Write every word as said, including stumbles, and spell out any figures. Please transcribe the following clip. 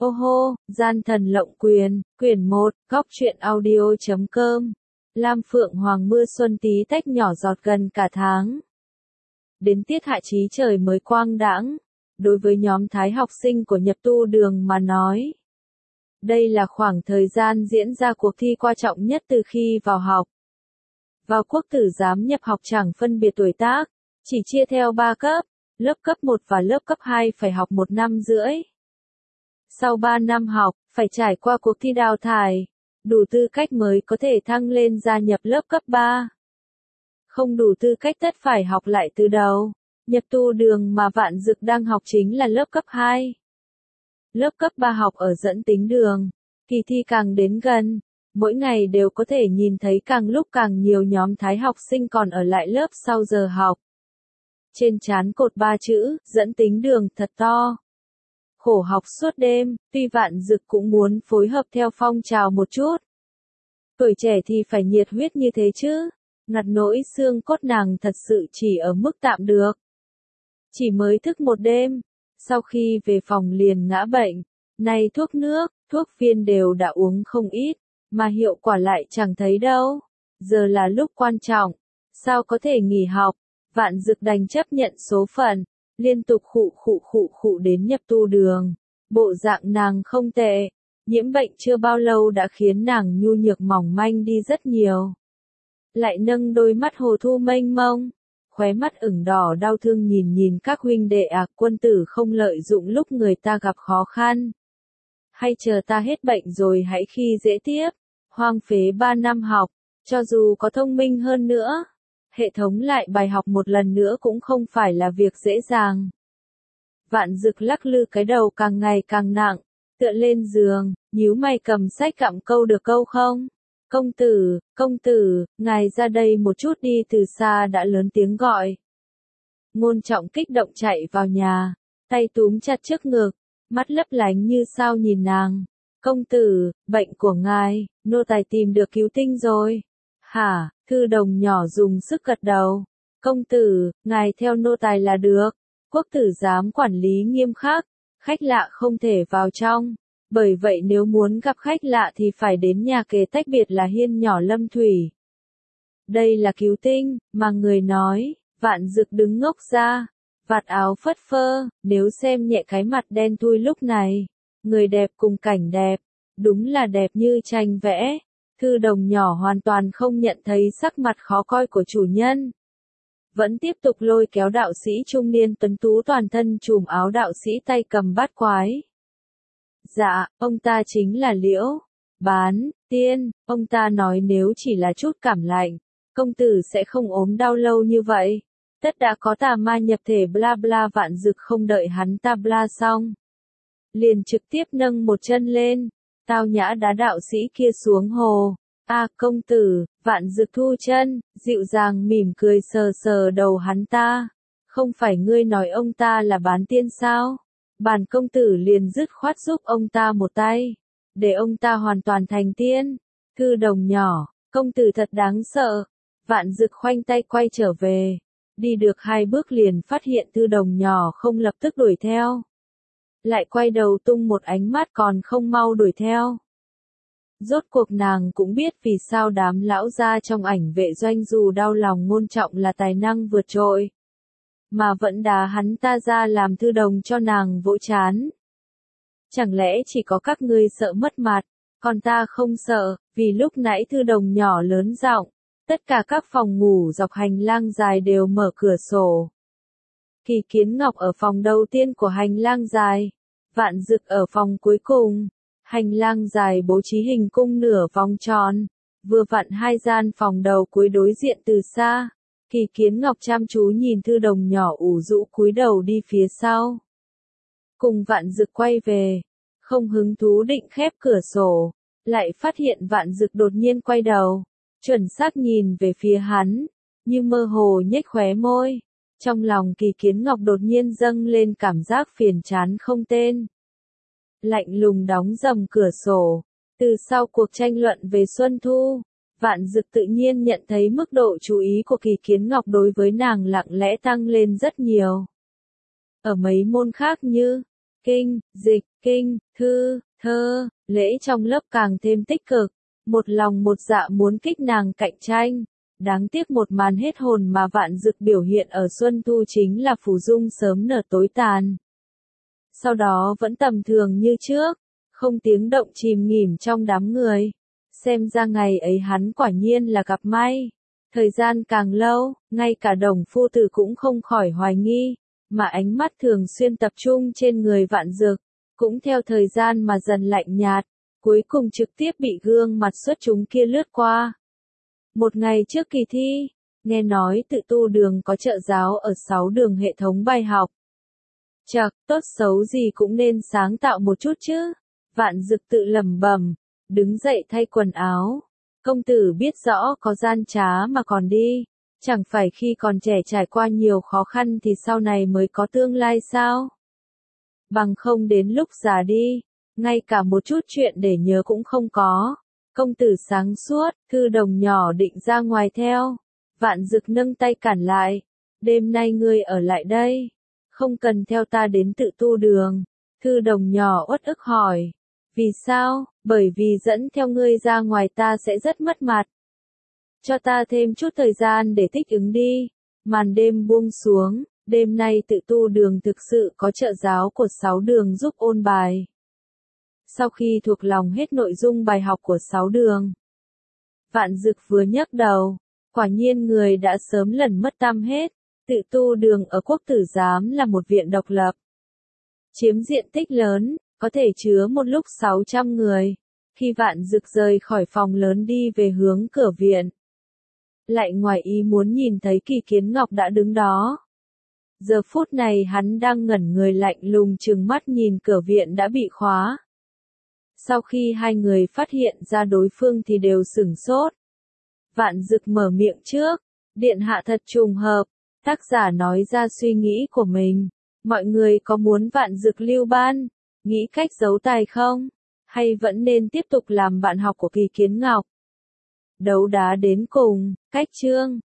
Ô hô, gian thần lộng quyền, quyển một, góc truyện audio.com. Lam Phượng Hoàng mưa xuân tí tách nhỏ giọt gần cả tháng. Đến tiết hạ chí trời mới quang đãng. Đối với nhóm thái học sinh của nhập tu đường mà nói, đây là khoảng thời gian diễn ra cuộc thi quan trọng nhất từ khi vào học. Vào quốc tử giám nhập học chẳng phân biệt tuổi tác, chỉ chia theo ba cấp, lớp cấp một và lớp cấp hai phải học một năm rưỡi. Sau ba năm học, phải trải qua cuộc thi đào thải, đủ tư cách mới có thể thăng lên gia nhập lớp cấp ba. Không đủ tư cách tất phải học lại từ đầu. Nhập tu đường mà Vạn Dực đang học chính là lớp cấp hai. Lớp cấp ba học ở dẫn tính đường. Kỳ thi càng đến gần, mỗi ngày đều có thể nhìn thấy càng lúc càng nhiều nhóm thái học sinh còn ở lại lớp sau giờ học. Trên trán cột ba chữ, dẫn tính đường thật to. Khổ học suốt đêm, tuy Vạn Dực cũng muốn phối hợp theo phong trào một chút. Tuổi trẻ thì phải nhiệt huyết như thế chứ, ngặt nỗi xương cốt nàng thật sự chỉ ở mức tạm được. Chỉ mới thức một đêm, sau khi về phòng liền ngã bệnh, nay thuốc nước, thuốc viên đều đã uống không ít, mà hiệu quả lại chẳng thấy đâu. Giờ là lúc quan trọng, sao có thể nghỉ học, Vạn Dực đành chấp nhận số phận, liên tục khụ khụ khụ khụ đến nhập tu đường. Bộ dạng nàng không tệ, nhiễm bệnh chưa bao lâu đã khiến nàng nhu nhược mỏng manh đi rất nhiều. Lại nâng đôi mắt hồ thu mênh mông, khóe mắt ửng đỏ đau thương nhìn nhìn các huynh đệ ạc quân tử không lợi dụng lúc người ta gặp khó khăn. Hay chờ ta hết bệnh rồi hãy khi dễ tiếp, hoang phế ba năm học, cho dù có thông minh hơn nữa, hệ thống lại bài học một lần nữa cũng không phải là việc dễ dàng. Vạn Dực lắc lư cái đầu càng ngày càng nặng, tựa lên giường, nhíu mày cầm sách cặm câu được câu không? Công tử, công tử, ngài ra đây một chút đi, từ xa đã lớn tiếng gọi. Ngôn Trọng kích động chạy vào nhà, tay túm chặt trước ngực, mắt lấp lánh như sao nhìn nàng. Công tử, bệnh của ngài, nô tài tìm được cứu tinh rồi. Hả, Thư Đồng nhỏ dùng sức gật đầu. Công tử, ngài theo nô tài là được. Quốc tử giám quản lý nghiêm khắc, khách lạ không thể vào trong. Bởi vậy nếu muốn gặp khách lạ thì phải đến nhà kề tách biệt là hiên nhỏ Lâm Thủy. Đây là cứu tinh, mà người nói. Vạn Dực đứng ngốc ra, vạt áo phất phơ, nếu xem nhẹ cái mặt đen thui lúc này. Người đẹp cùng cảnh đẹp, đúng là đẹp như tranh vẽ. Thư Đồng nhỏ hoàn toàn không nhận thấy sắc mặt khó coi của chủ nhân. Vẫn tiếp tục lôi kéo đạo sĩ trung niên tuấn tú toàn thân trùm áo đạo sĩ tay cầm bát quái. Dạ, ông ta chính là Liễu Bán Tiên, ông ta nói nếu chỉ là chút cảm lạnh, công tử sẽ không ốm đau lâu như vậy. Tất đã có tà ma nhập thể bla bla. Vạn Dực không đợi hắn ta bla xong, liền trực tiếp nâng một chân lên, tao nhã đá đạo sĩ kia xuống hồ. A à, công tử, Vạn Dực thu chân, dịu dàng mỉm cười sờ sờ đầu hắn ta. Không phải ngươi nói ông ta là bán tiên sao? Bản công tử liền dứt khoát giúp ông ta một tay, để ông ta hoàn toàn thành tiên. Thư Đồng nhỏ, công tử thật đáng sợ. Vạn Dực khoanh tay quay trở về, đi được hai bước liền phát hiện Thư Đồng nhỏ không lập tức đuổi theo. Lại quay đầu tung một ánh mắt còn không mau đuổi theo. Rốt cuộc nàng cũng biết vì sao đám lão gia trong ảnh vệ doanh dù đau lòng Ngôn Trọng là tài năng vượt trội, mà vẫn đá hắn ta ra làm Thư Đồng cho nàng vỗ chán. Chẳng lẽ chỉ có các ngươi sợ mất mặt, còn ta không sợ, vì lúc nãy Thư Đồng nhỏ lớn giọng, tất cả các phòng ngủ dọc hành lang dài đều mở cửa sổ. Kỳ Kiến Ngọc ở phòng đầu tiên của hành lang dài, Vạn Dực ở phòng cuối cùng. Hành lang dài bố trí hình cung nửa vòng tròn, vừa vặn hai gian phòng đầu cuối đối diện từ xa. Kỳ Kiến Ngọc chăm chú nhìn Thư Đồng nhỏ ủ rũ cúi đầu đi phía sau. Cùng Vạn Dực quay về, không hứng thú định khép cửa sổ, lại phát hiện Vạn Dực đột nhiên quay đầu, chuẩn xác nhìn về phía hắn, như mơ hồ nhếch khóe môi. Trong lòng Kỳ Kiến Ngọc đột nhiên dâng lên cảm giác phiền chán không tên. Lạnh lùng đóng rầm cửa sổ. Từ sau cuộc tranh luận về Xuân Thu, Vạn Dực tự nhiên nhận thấy mức độ chú ý của Kỳ Kiến Ngọc đối với nàng lặng lẽ tăng lên rất nhiều. Ở mấy môn khác như kinh, dịch, kinh, thư, thơ, lễ trong lớp càng thêm tích cực, một lòng một dạ muốn kích nàng cạnh tranh. Đáng tiếc một màn hết hồn mà Vạn Dực biểu hiện ở Xuân Thu chính là phù dung sớm nở tối tàn. Sau đó vẫn tầm thường như trước, không tiếng động chìm nghỉm trong đám người. Xem ra ngày ấy hắn quả nhiên là gặp may. Thời gian càng lâu, ngay cả Đồng phu tử cũng không khỏi hoài nghi, mà ánh mắt thường xuyên tập trung trên người Vạn Dực, cũng theo thời gian mà dần lạnh nhạt, cuối cùng trực tiếp bị gương mặt xuất chúng kia lướt qua. Một ngày trước kỳ thi, nghe nói tự tu đường có trợ giáo ở sáu đường hệ thống bài học. Chậc, tốt xấu gì cũng nên sáng tạo một chút chứ. Vạn Dực tự lẩm bẩm, đứng dậy thay quần áo. Công tử biết rõ có gian trá mà còn đi, chẳng phải khi còn trẻ trải qua nhiều khó khăn thì sau này mới có tương lai sao? Bằng không đến lúc già đi, ngay cả một chút chuyện để nhớ cũng không có. Công tử sáng suốt, Thư Đồng nhỏ định ra ngoài theo. Vạn Dực nâng tay cản lại. Đêm nay ngươi ở lại đây, không cần theo ta đến tự tu đường. Thư Đồng nhỏ uất ức hỏi. Vì sao? Bởi vì dẫn theo ngươi ra ngoài ta sẽ rất mất mặt. Cho ta thêm chút thời gian để thích ứng đi. Màn đêm buông xuống, đêm nay tự tu đường thực sự có trợ giáo của sáu đường giúp ôn bài. Sau khi thuộc lòng hết nội dung bài học của sáu đường, Vạn Dực vừa nhấc đầu, quả nhiên người đã sớm lần mất tăm hết. Tự tu đường ở Quốc Tử Giám là một viện độc lập, chiếm diện tích lớn, có thể chứa một lúc sáu trăm người. Khi Vạn Dực rời khỏi phòng lớn đi về hướng cửa viện, lại ngoài ý muốn nhìn thấy Kỳ Kiến Ngọc đã đứng đó. Giờ phút này hắn đang ngẩn người lạnh lùng trừng mắt nhìn cửa viện đã bị khóa. Sau khi hai người phát hiện ra đối phương thì đều sửng sốt. Vạn Dực mở miệng trước, điện hạ thật trùng hợp, tác giả nói ra suy nghĩ của mình. Mọi người có muốn Vạn Dực lưu ban, nghĩ cách giấu tài không? Hay vẫn nên tiếp tục làm bạn học của Kỳ Kiến Ngọc? Đấu đá đến cùng, cách chương.